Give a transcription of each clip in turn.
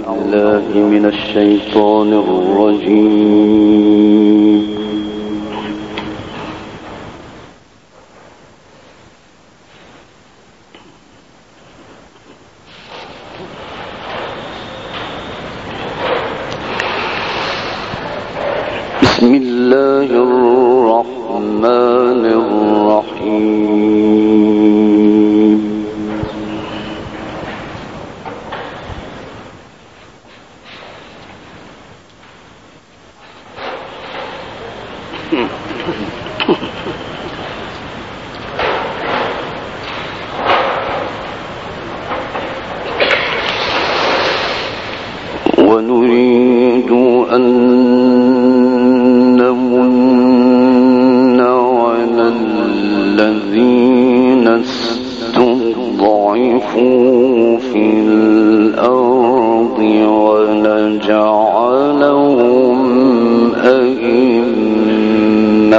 بالله من الشيطان الرجيم. بسم الله الرحمن الرحيم. ونريد أن نمن على الذين استضعفوا في الأرض ونجعلهم أئمة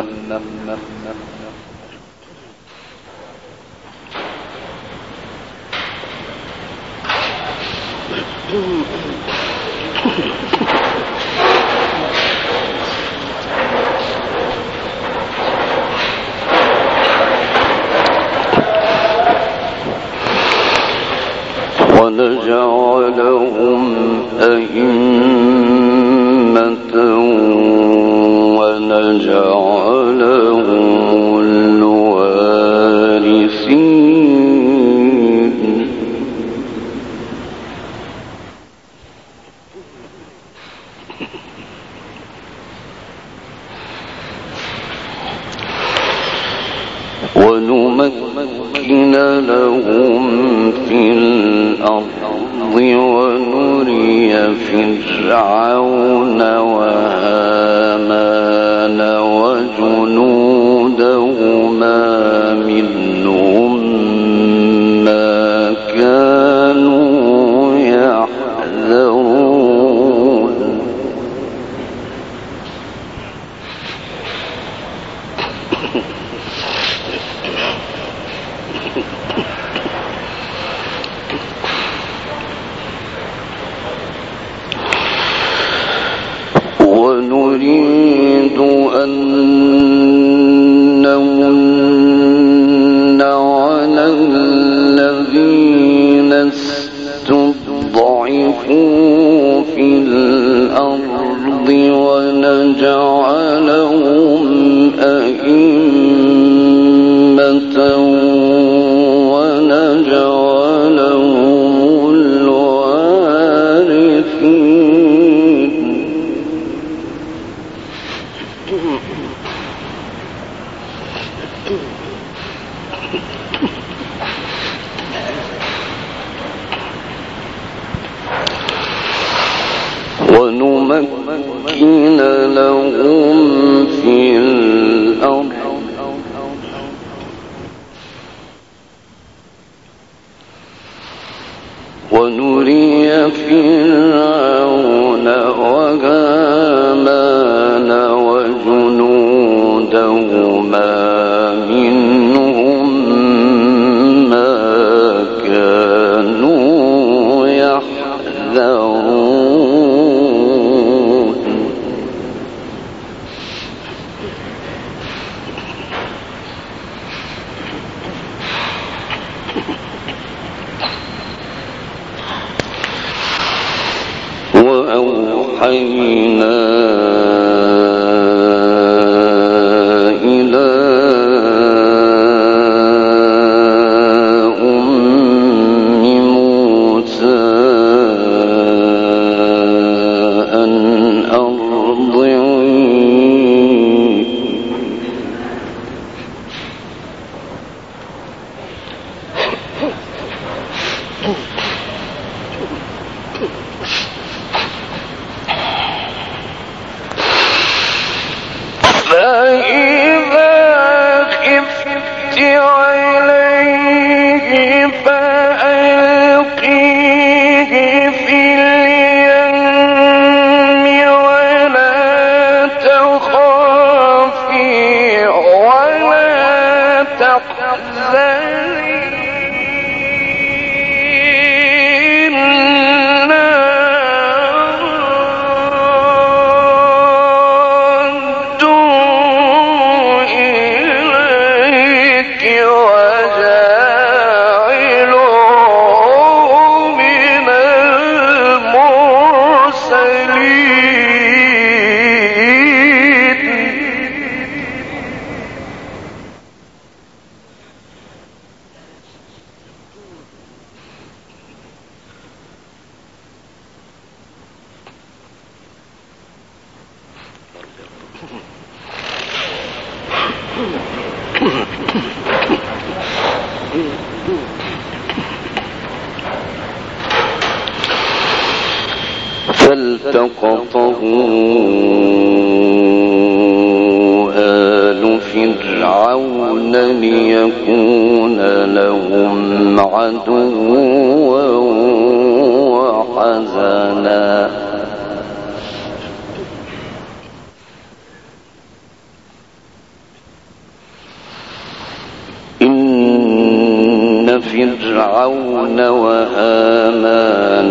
ونجعلهم الوارثين. ونمكن لهم في الأرض ونري فرعون وهامان وجنودهما منهم ما كانوا يحذرون. ونريد أن نمن على الذين استضعفوا في الأرض ونجعلهم أئمة ونجعلهم الوارثين. ونمكن لهم في الأرض ونري فرعون وهامان وجنودهما منهم ما كانوا يحذرون. وأوحينا إلى أم موسى أن أرضعيه فإذا خفت عليه فألقيه في اليم ولا تخافي ولا تحزني إنا فالتقطه آل فرعون ليكون لهم عدوا وحزنا إن فرعون وهامان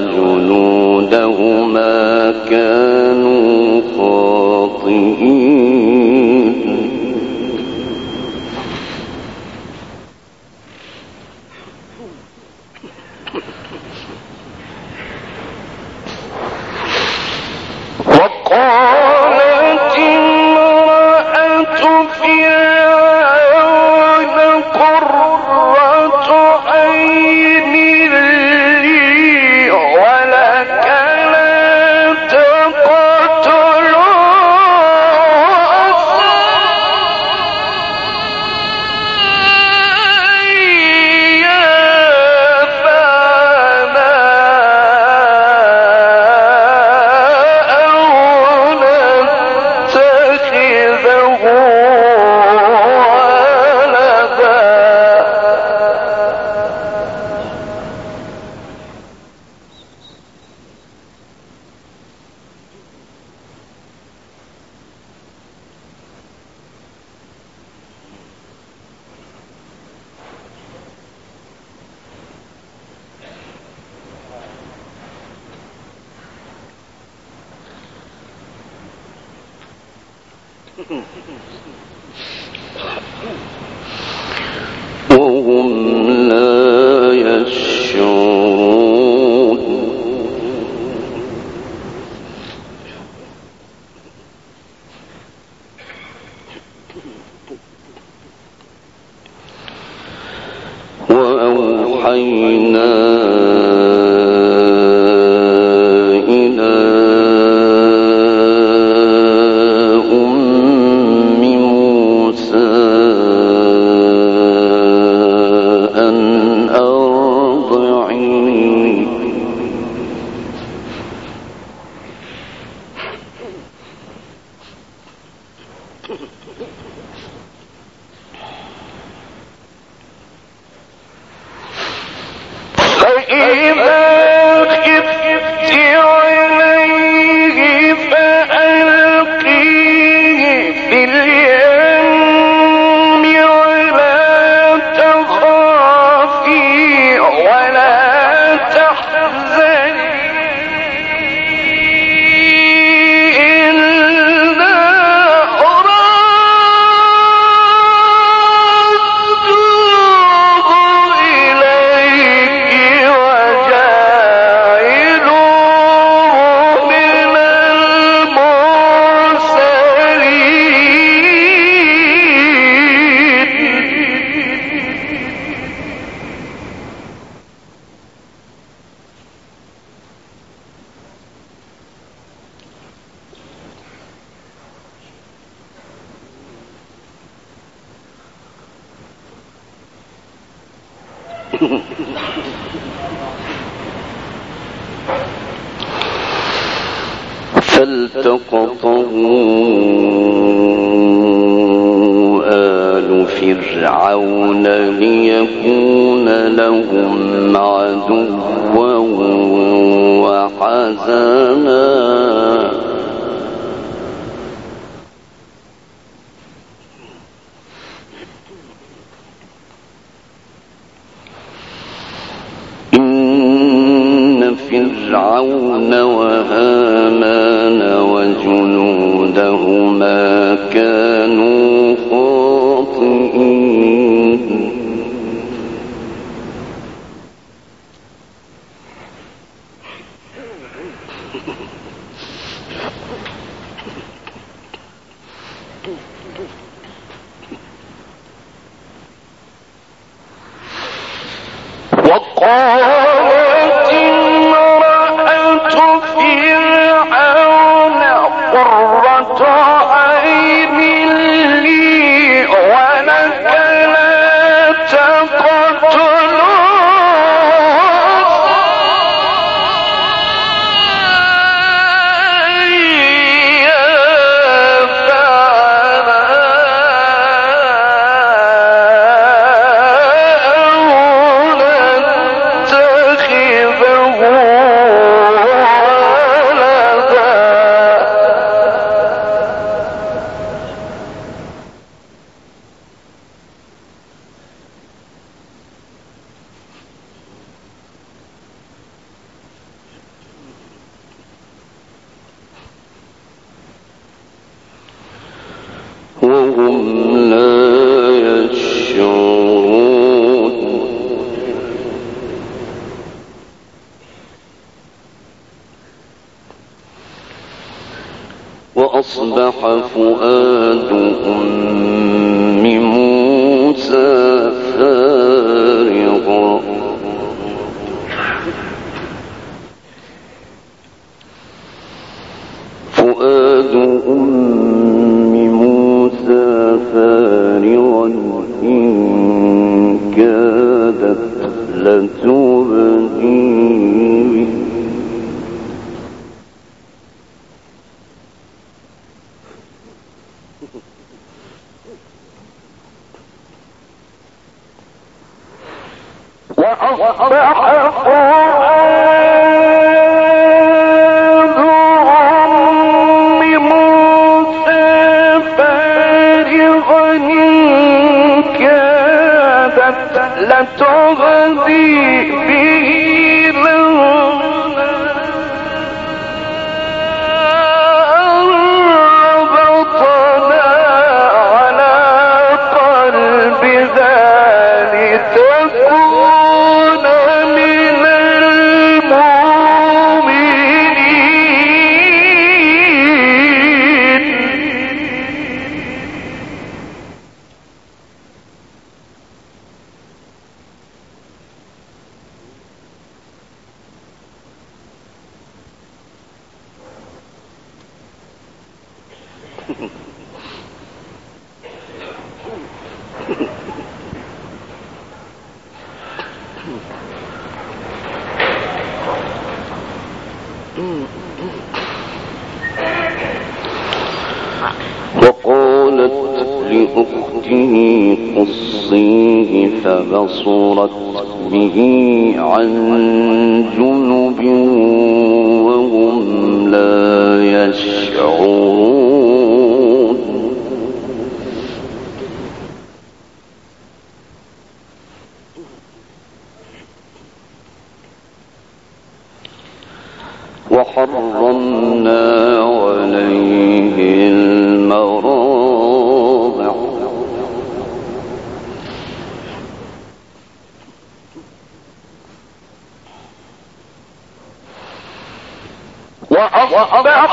وجنودهما كانوا خاطئين وقالت امرأة فرعون قرة عين لي ولك لا تقتلوا وهم لا يشعرون وأوحينا فالتقطه آل فرعون ليكون لهم عدوا وحزنا فرعون وهامان وجنودهما كانوا خاطئين وقالت امرأة فرعون قرة عين لي ولك لا تقتلوا وهم لا يشعرون وأصبح فؤاد أم موسى فارغا إن كادت لتبدي وأصبح لتغذي به ربطنا على قلبها لتكون من المؤمنين وقالت لأخته قصيه فبصرت به عن جنب وهم لا يشعرون وحرمنا عليه المراضع وأصبح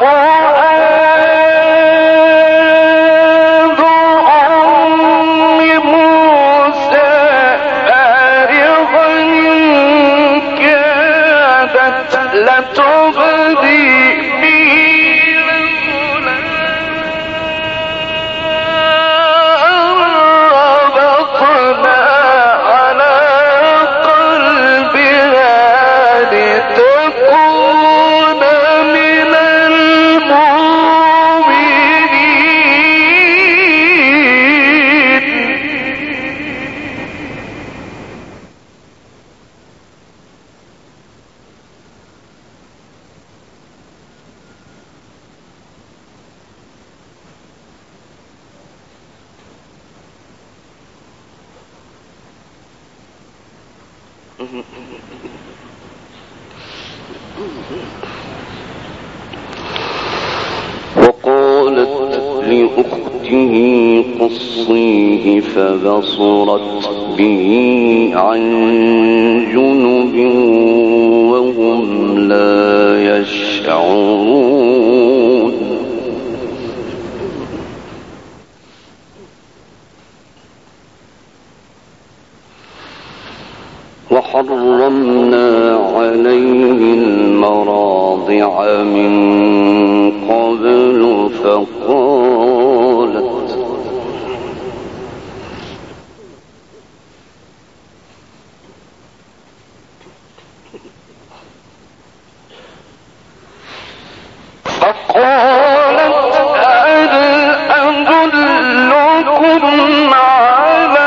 فؤاد أم موسى فارغا كادت لتبدي به ربطنا على قلبها لتكون من المؤمنين وقالت لأخته قصيه فبصرت به عن جنب وهم لا يشعرون وحرمنا عليه المراضع من قبل فقالت هل أدلكم على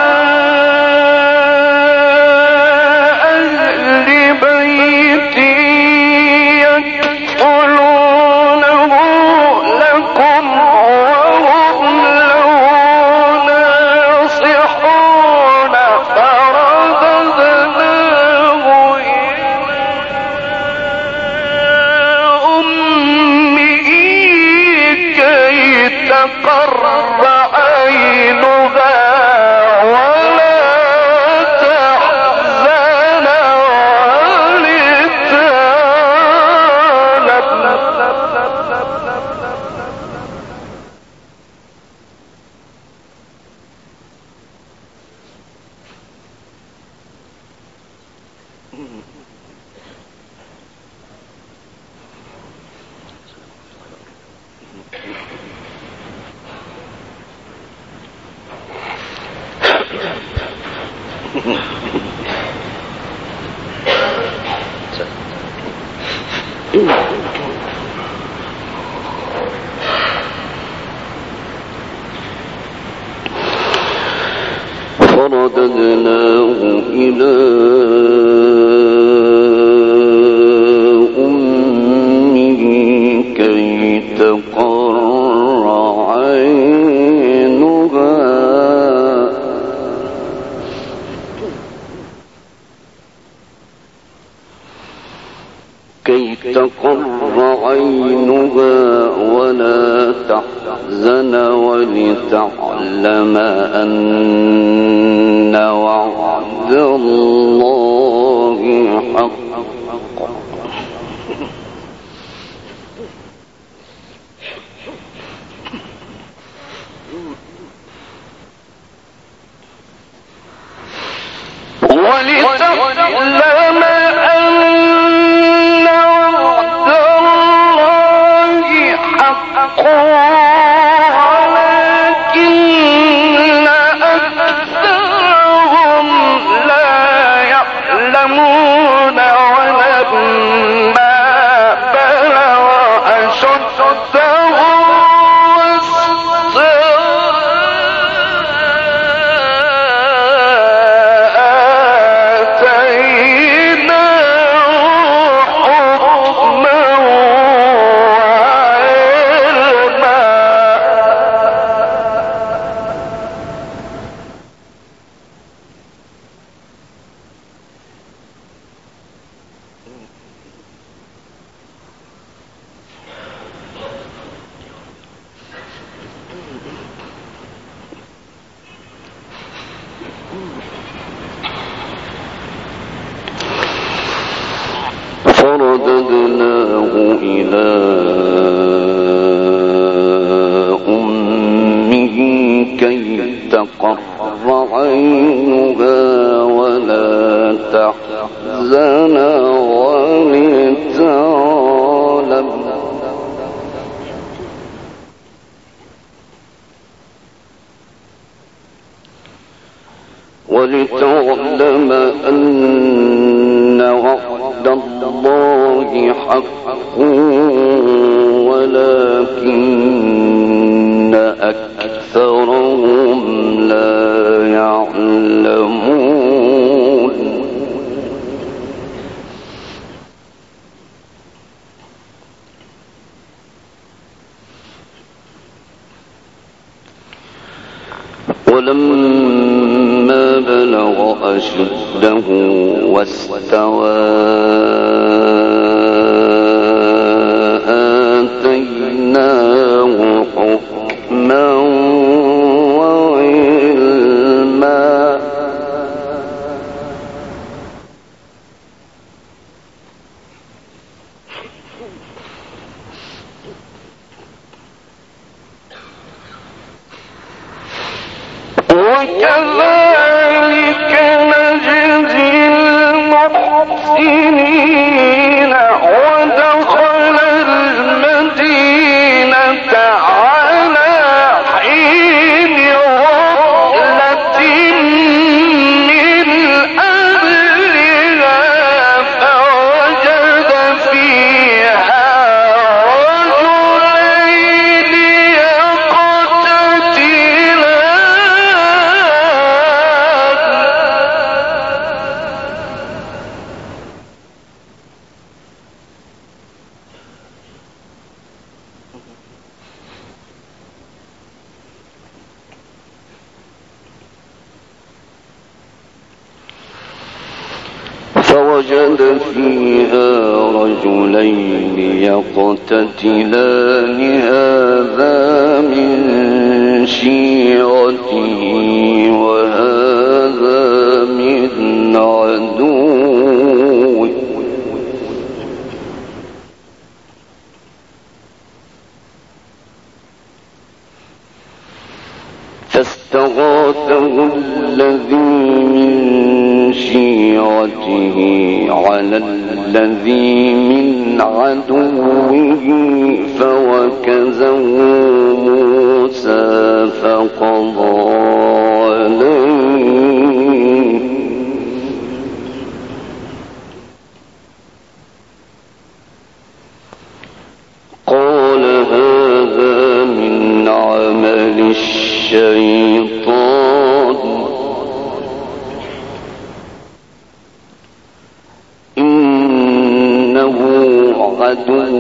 أهل بيت يكفلونه لكم فرددناه إلى أمه كي تقر عينها ولا تحزن ولتعلم أن وعد الله حق ولتعلم أن وعد الله حق ولكن أكثرهم لا يعلمون ولما بلغ أشده فرددناه إلى أمه كي تقر عينها ولا تحزن ولتعلم أن وعد الله حق ولكن أكثرهم لا يعلمون ولما بلغ أشده واستوى آتيناه حكما وعلما وكذلك نجزي المحسنين ودخل المدينة على حين غفلة من أهلها فوجد فيها رجلين يقتتلان هذا من شيعته وهذا من عدوه فاستغاثه الذي من شيعته شيعته على الذي من عدوه فوكزه موسى فقضى عليه قال هذا من عمل الشيطان إنه عدو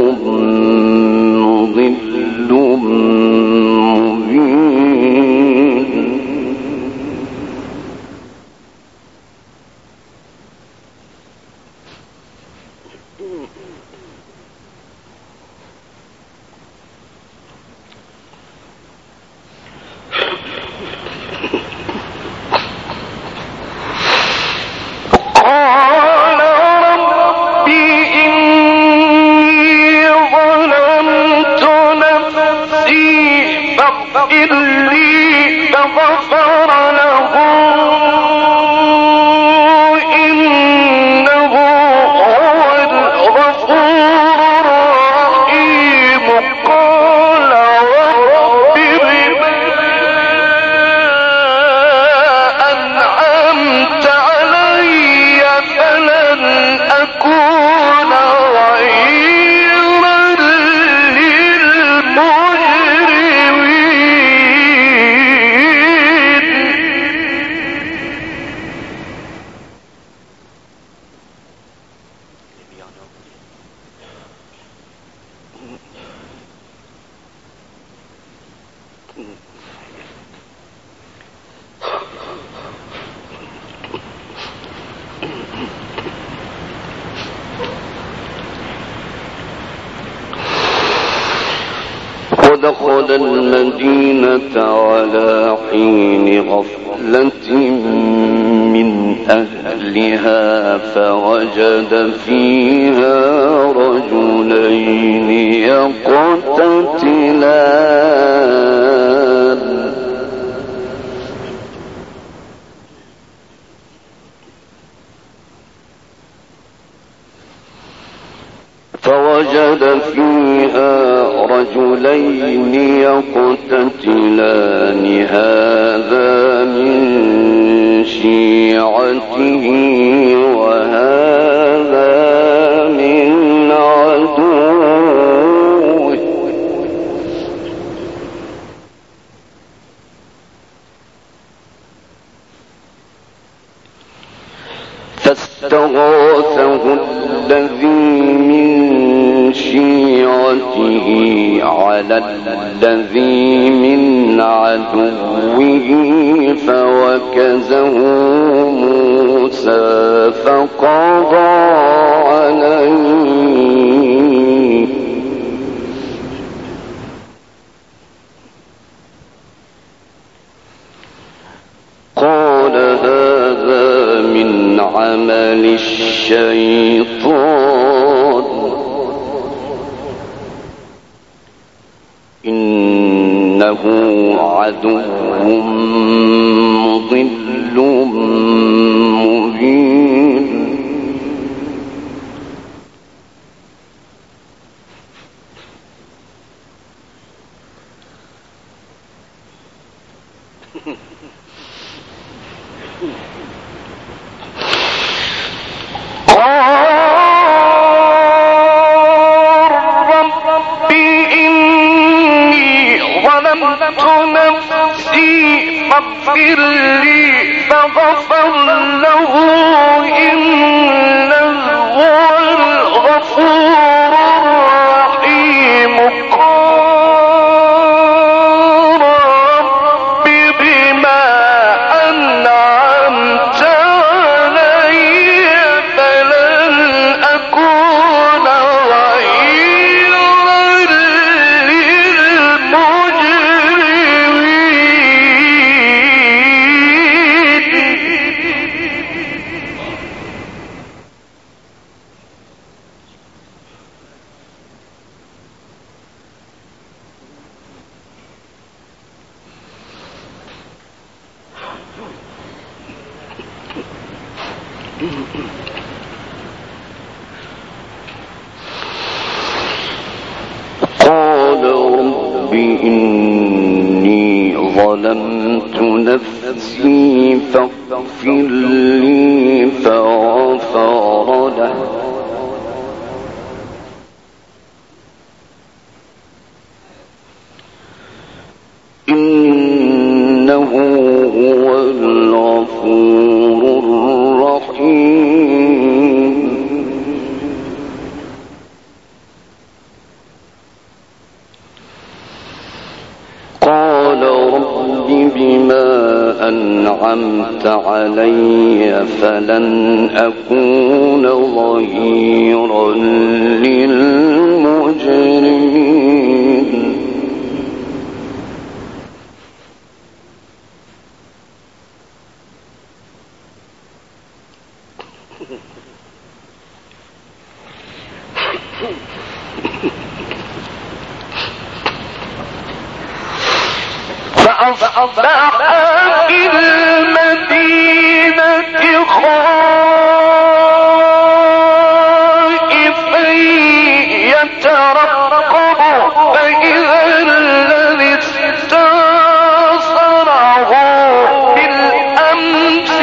مضل مبين ودخل المدينة على حين غفلة من أهلها فوجد فيها رجلين يقتتلان هذا من شيعته وهذا من عدوه فاستغاثه الذي من شيعته على الذي من عدوه فوكزه موسى فقضى عليه قال هذا من عمل الشيطان إنه عدو مضل مبين فاغفر لي فغفر له إنه هو الغفور الرحيم قال رب بما أنعمت علي فلن أكون ظهيرا للمجرمين قال رب إني ظلمت نفسي فاغفر لي فغفر له إنه هو الغفور الرحيم قال رب بما أنعمت علي فلن أكون ظهيرا للمجرمين فأصبح في المدينة خائفا يترقب فإذا الذي استنصره بالأمس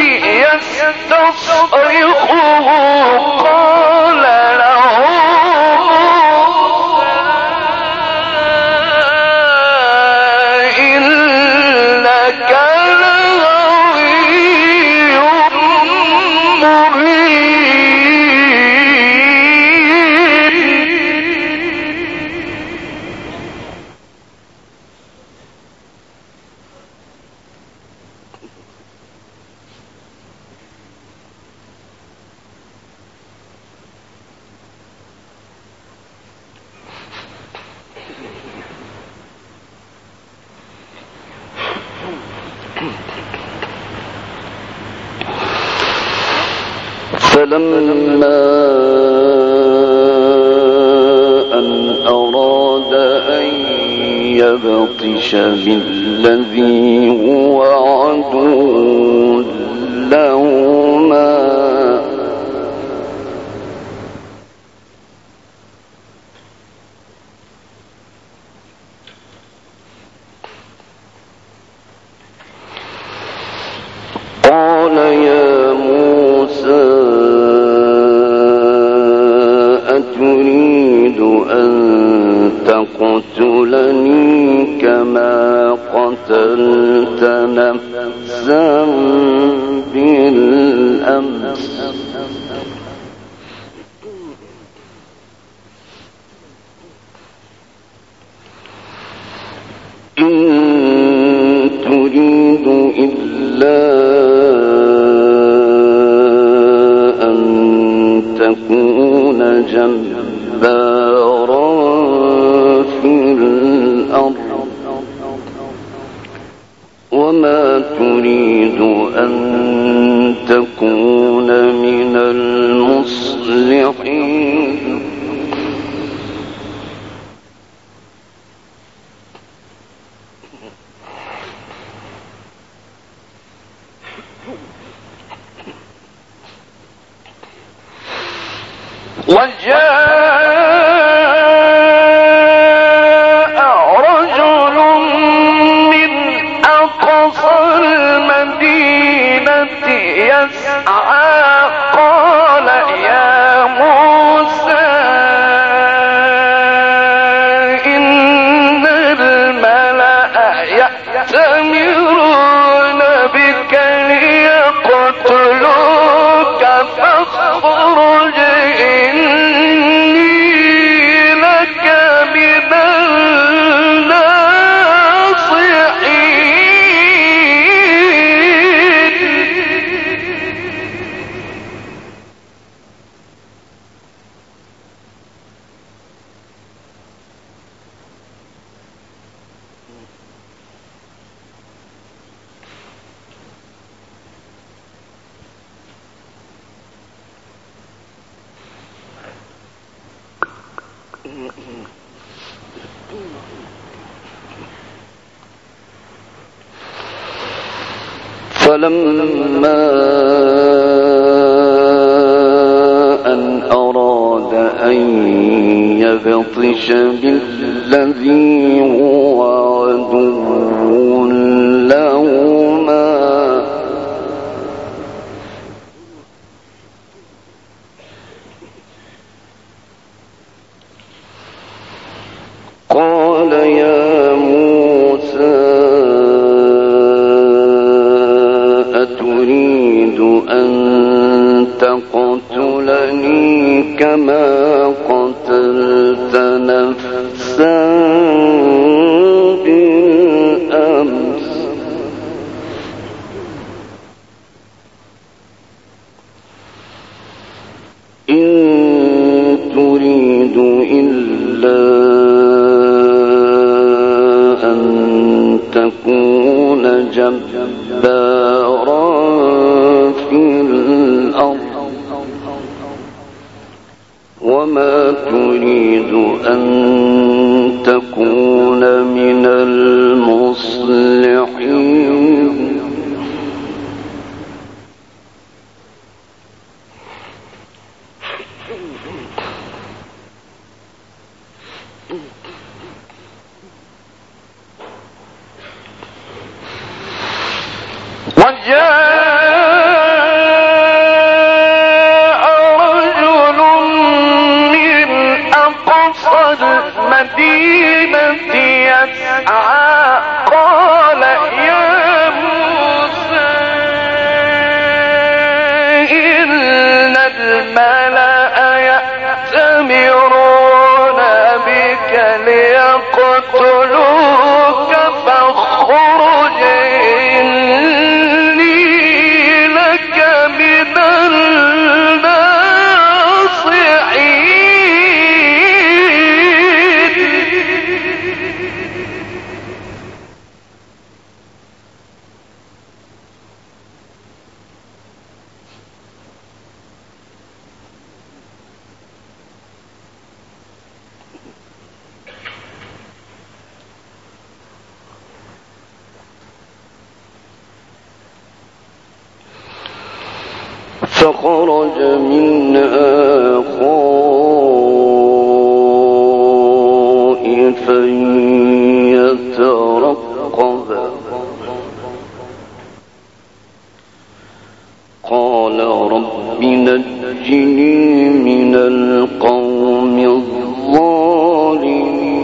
يستصرخه قال له فلما أن أراد أن يبطش بالذي هو عدو لهما قال يا موسى أتريد أن تقتلني كما قتلت نفسا بالأمس إن تريد إلا أن تكون جبارا في الأرض وما تريد أن تكون من المصلحين وجاء رجل من أقصى المدينة يسعى قال يا موسى إن الملأ يأتمرون بك ليقتلوك فاخرج فلما فيبطش بالذي هو عدو لهما قال يا موسى أتريد أن تقتلني كما قتلت نفسا بالأمس إن تريد إلا أن تكون جبارا في الأرض وما تريد أن تكون من المصلحين وجاء رجل من أقصى المدينة يسعى قال يا موسى إن الملأ يأتمرون بك ليقتلوك فاخرج فخرج منها خائفا يترقب قال رب نجني من القوم الظالمين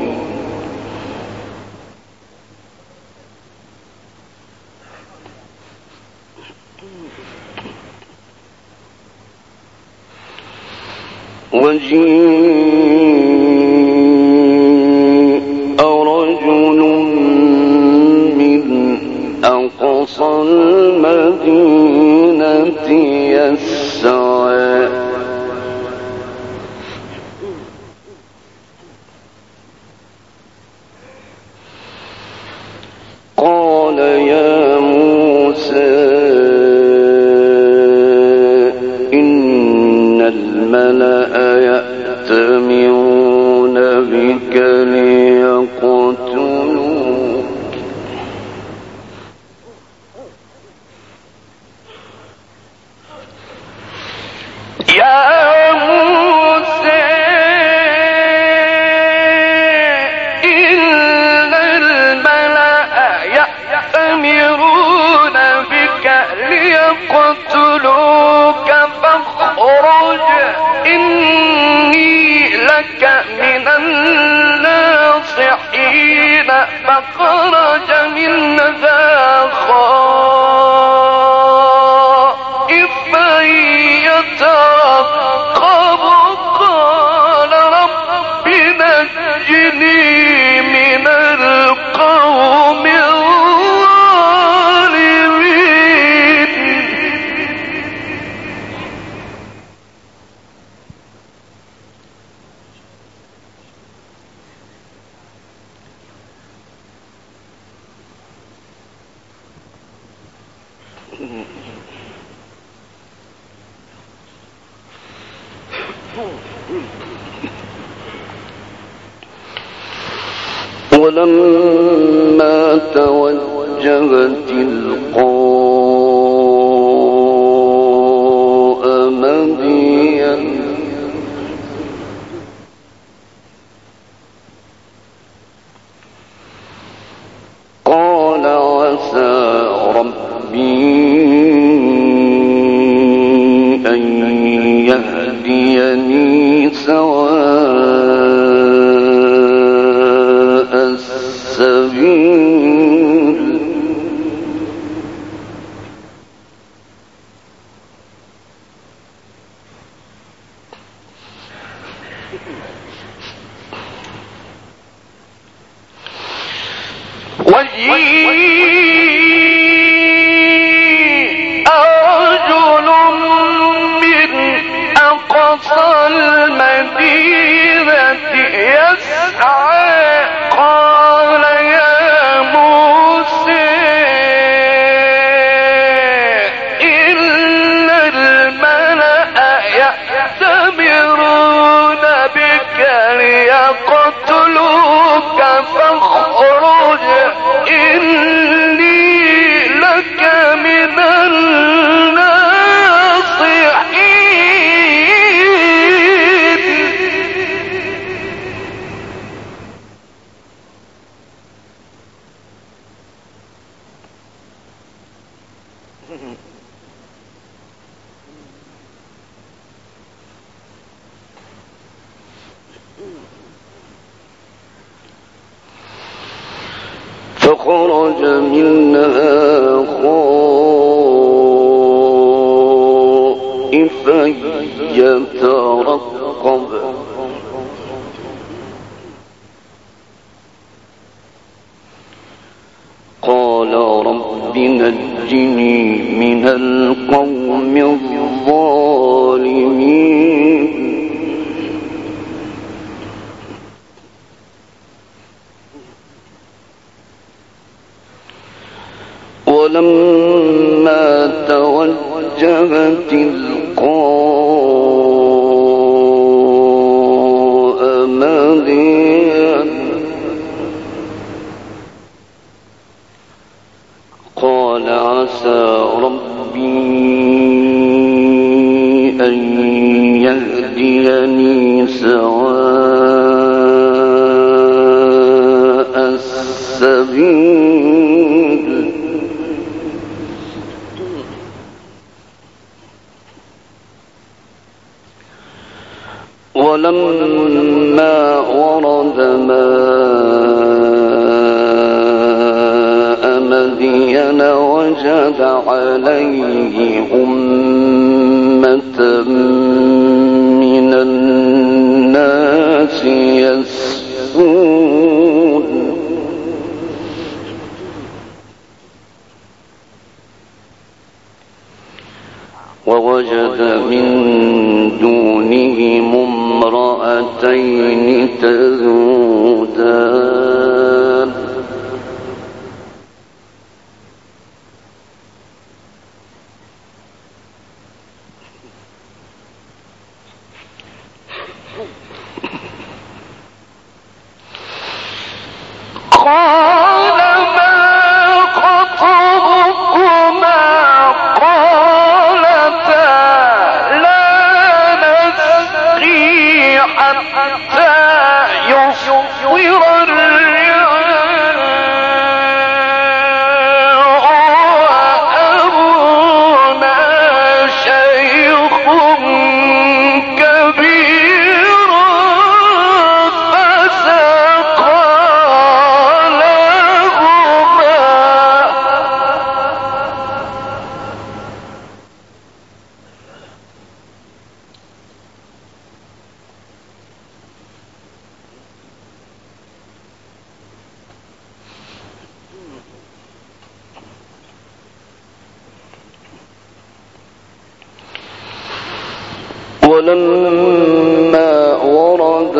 وجيء رجل من أقصى المدينة يسعى قال يا موسى إن الملأ يأتمرون بك ليقتلوك يا موسى إن الملأ يأتمرون بك ليقتلوك فاخرج إني لك من الناصحين فخرج منها خائفا يترقب قال رب نجني من القوم الظالمين ولما توجه تلقاء مدين رجل من أقصى المدينة يسعى قال يا موسى إن الملأ يأتمرون بك ليقتلوك فاخرج إني لك من الناصحين. فخرج منها خائفا يترقب قال رب نجني من القوم الظالمين. ولما توجه تلقاء مدين قال عسى ربي أن يهديني سواء السبيل. ولما ورد ماء مدين وجد عليه أمة من الناس يسقون ووجد من دونهم امرأتين تذودان قال ما خطبكما قالتا لا نسقي حتى يصدر الرعاء وأبونا شيخ كبير فسقى ولما ورد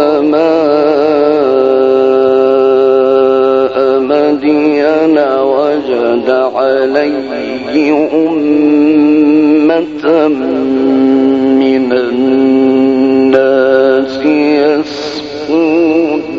ماء مدين وجد عليه أمة من الناس يسقون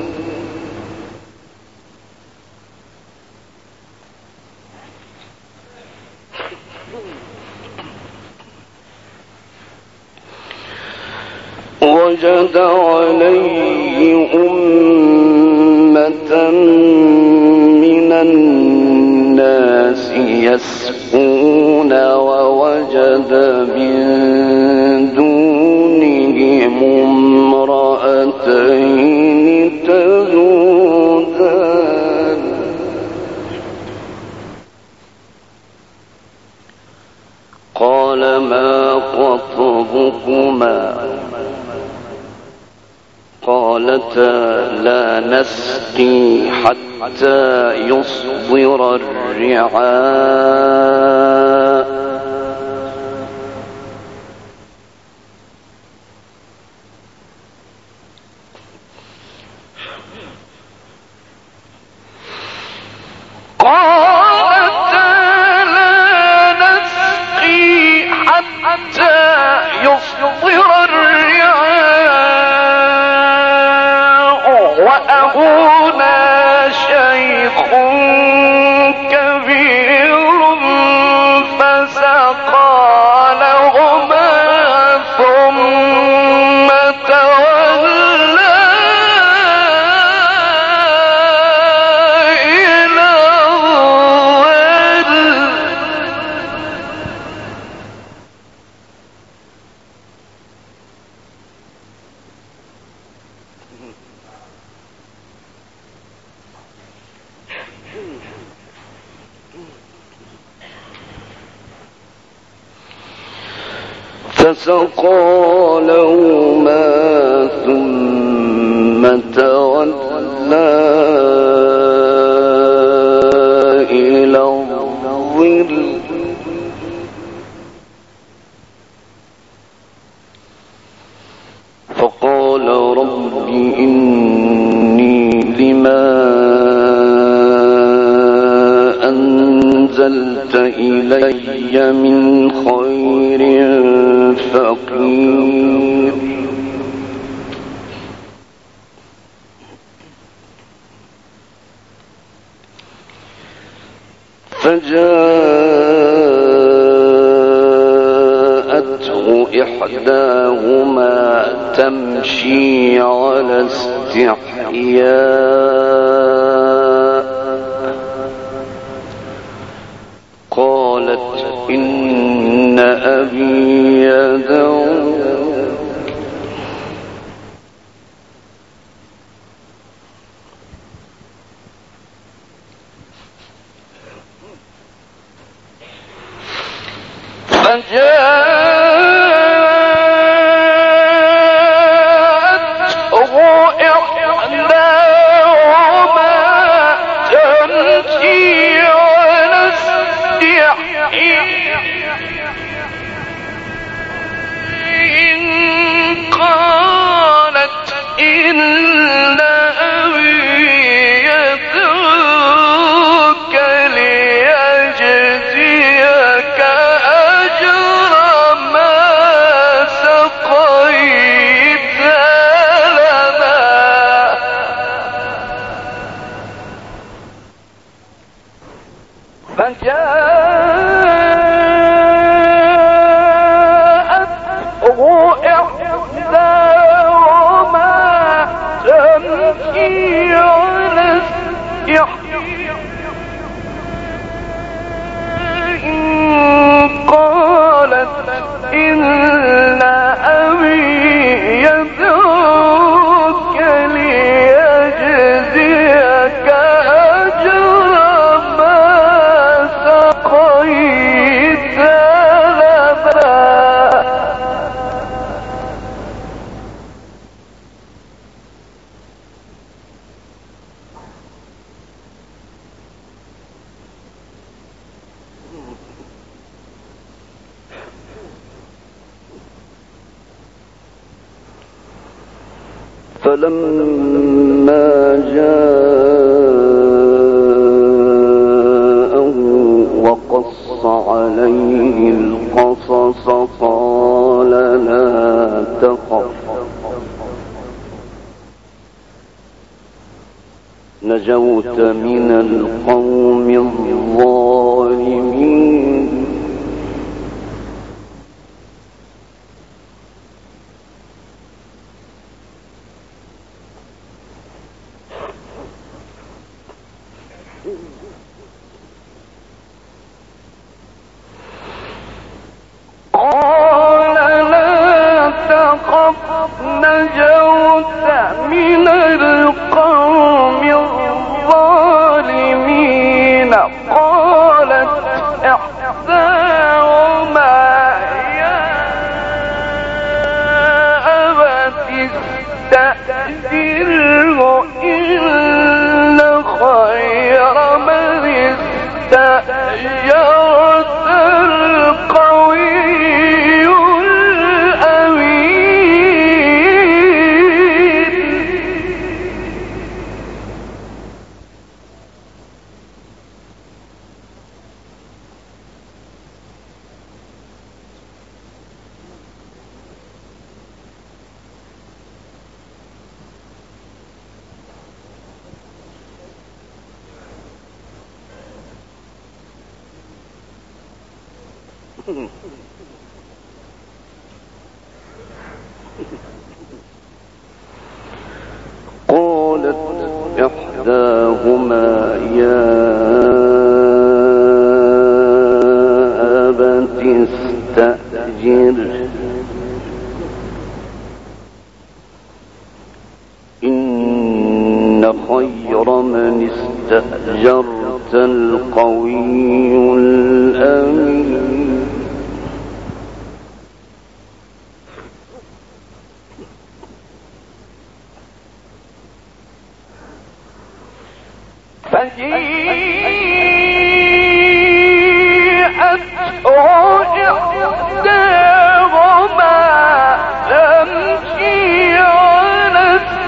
وجد عليه أمة من الناس يسقون ووجد من دونهم امرأتين تذودان قال ما خطبكما قالتا لا نسقي حتى يصدر الرعاء وأبونا شيخ كبير فسقى لهما ثم تولى إلى الظل فسقى لهما ثم تولى إلى الظل فقال رب إني لما أنزلت إلي من خير فقير فجاءته إحداهما تمشي على استحياء قالت إن أبي يدعوك فجاءته إحداهما تمشي على استحياء قالت إن أبي يدعوك ليجزيك أجر ما سقيت لنا فجاءته إحداهما تمشي على استحياء قالت إن أبي يدعوك ليجزيك أجر ما سقيت لنا فلما جاءه وقص عليه القصص قال لا تخف نجوت من القوم الظالمين قال لا تخف نجوت من القوم الظالمين قالت إحداهما يا أبت استأجره قالت إحداهما يا أبت استأجره إن خير من استأجرت القوي الأمين فجيءت إحداهما تمشي على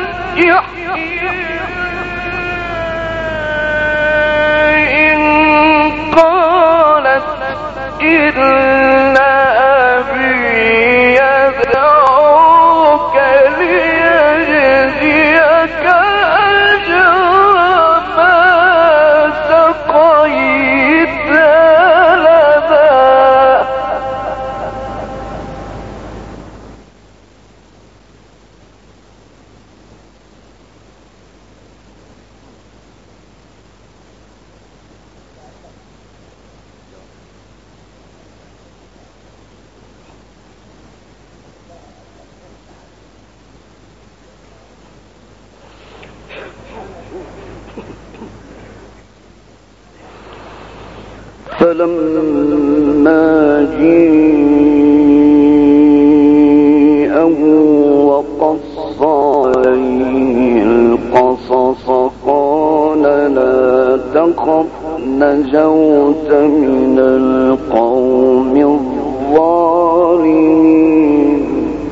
استحياء قالت إن أبي يدعوك ليجزيك أجر ما سقيت لنا. فلما جيءه وقص عليه القصص قال لا تخف نجوت من القوم الظالمين.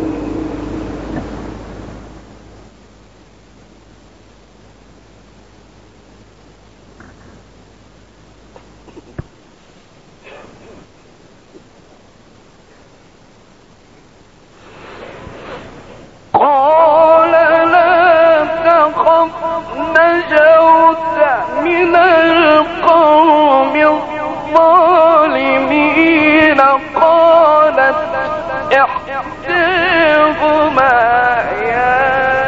قال لا تخف نجوت من القوم الظالمين. قالت إحداهما يا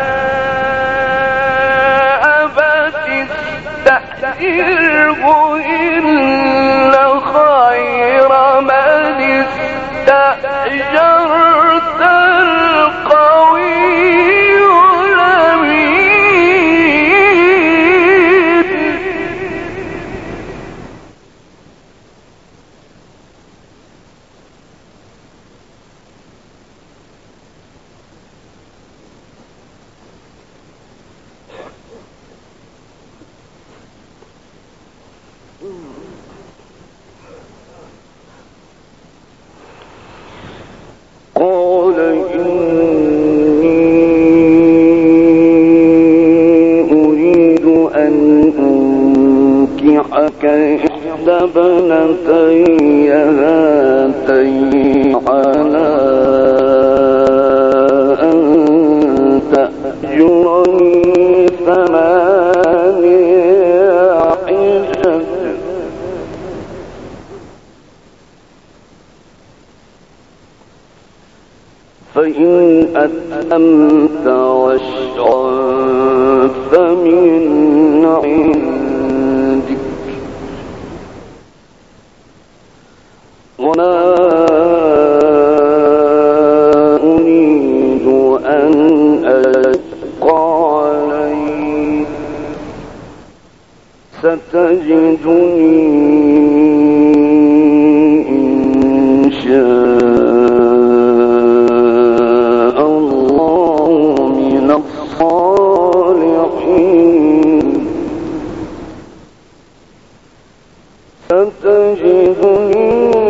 أبت استأجره إن خير من استأجرت القوي الأمين. قال إني أريد أن أنكحك إحدى ابنتي هاتين على أن تأجرني ثمانية حجج فإن أتممت عشرا فمن عندك ولا أريد أن أشقى عليك ستجدني إن شاء الله من الصالحين. ستجدني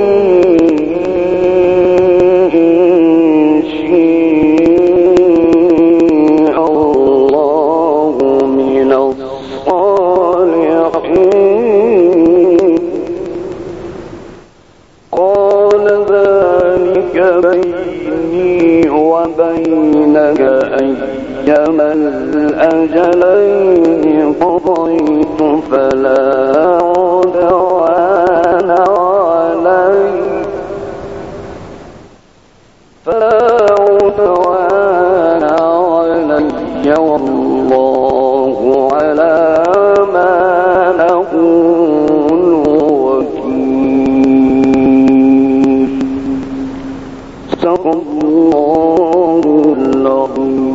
إن شاء الله من الصالحين. قال ذلك بيني وبينك أيما الأجلين قضيت فلا عدوان علي فلا عدوان علي والله على ما نقول وكيل. صدق الله العظيم.